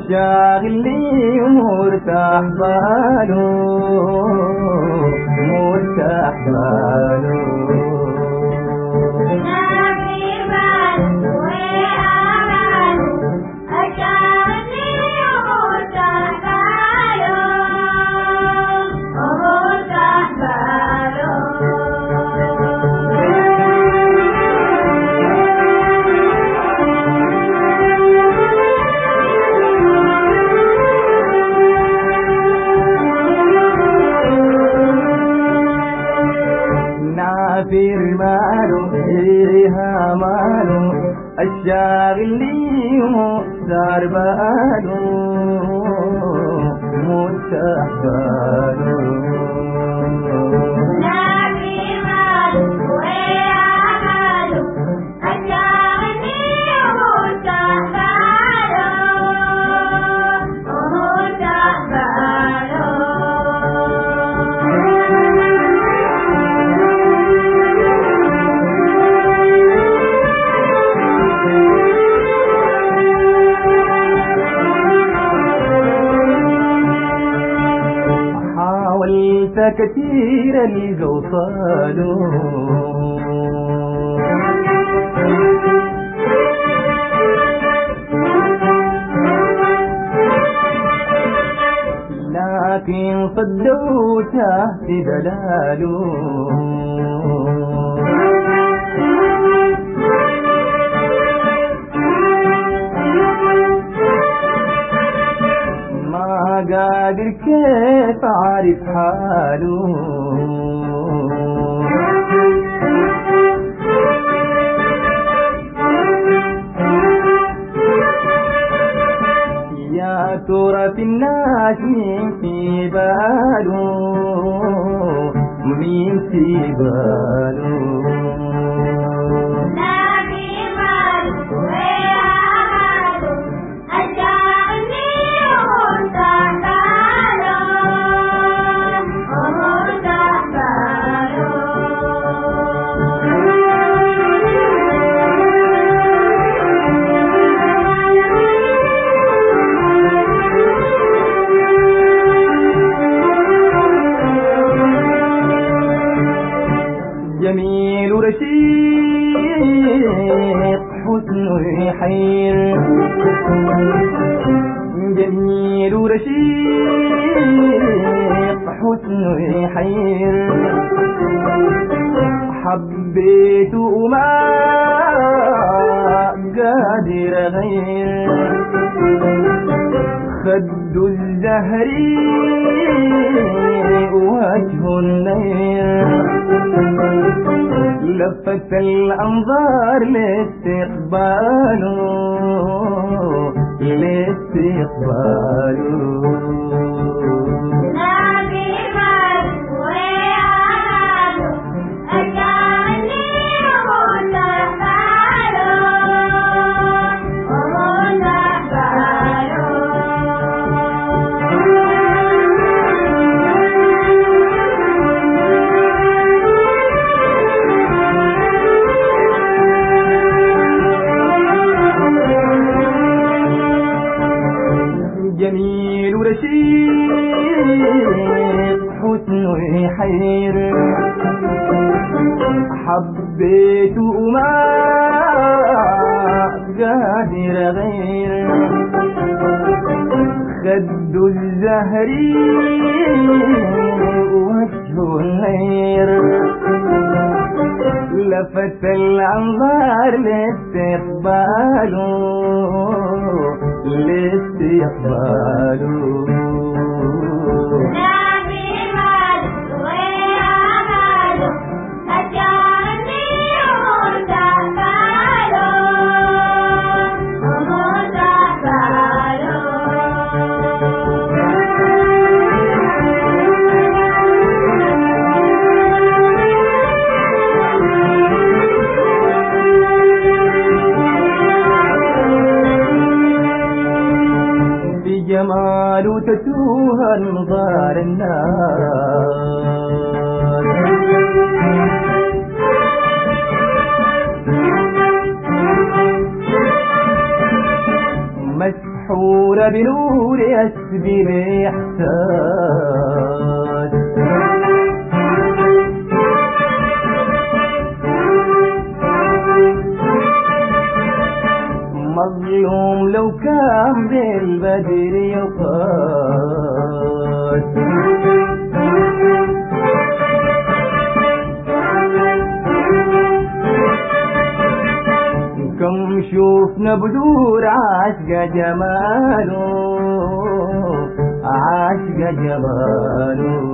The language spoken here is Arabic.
الشاغل لي مرتاح باله مرتاح باله نافر ماله فيها ماله الشاغل لي دار باله مرتاح باله كثيرا لقوصاله لكن صدوته في دلاله قادر كيف عارف حاله يا ترى في الناس مين في باله مين في باله جميل رشيق حسنه يحير جميل رشيق حسنه يحير حبيته وما قادر غير خد الزهري وجه النير لفت الأنظار لاستقباله جميل رشيق حسنه يحير حبيته وما قادر غير خد الزهري وجه النير لفت الأنظار لاستقباله جمال تتوه انظار الناس مسحور بنور يسبي بإحساس. مظلوم لو كان بالبدر يقاس، كم شوفنا بدور عاشق جماله، عاشق جماله.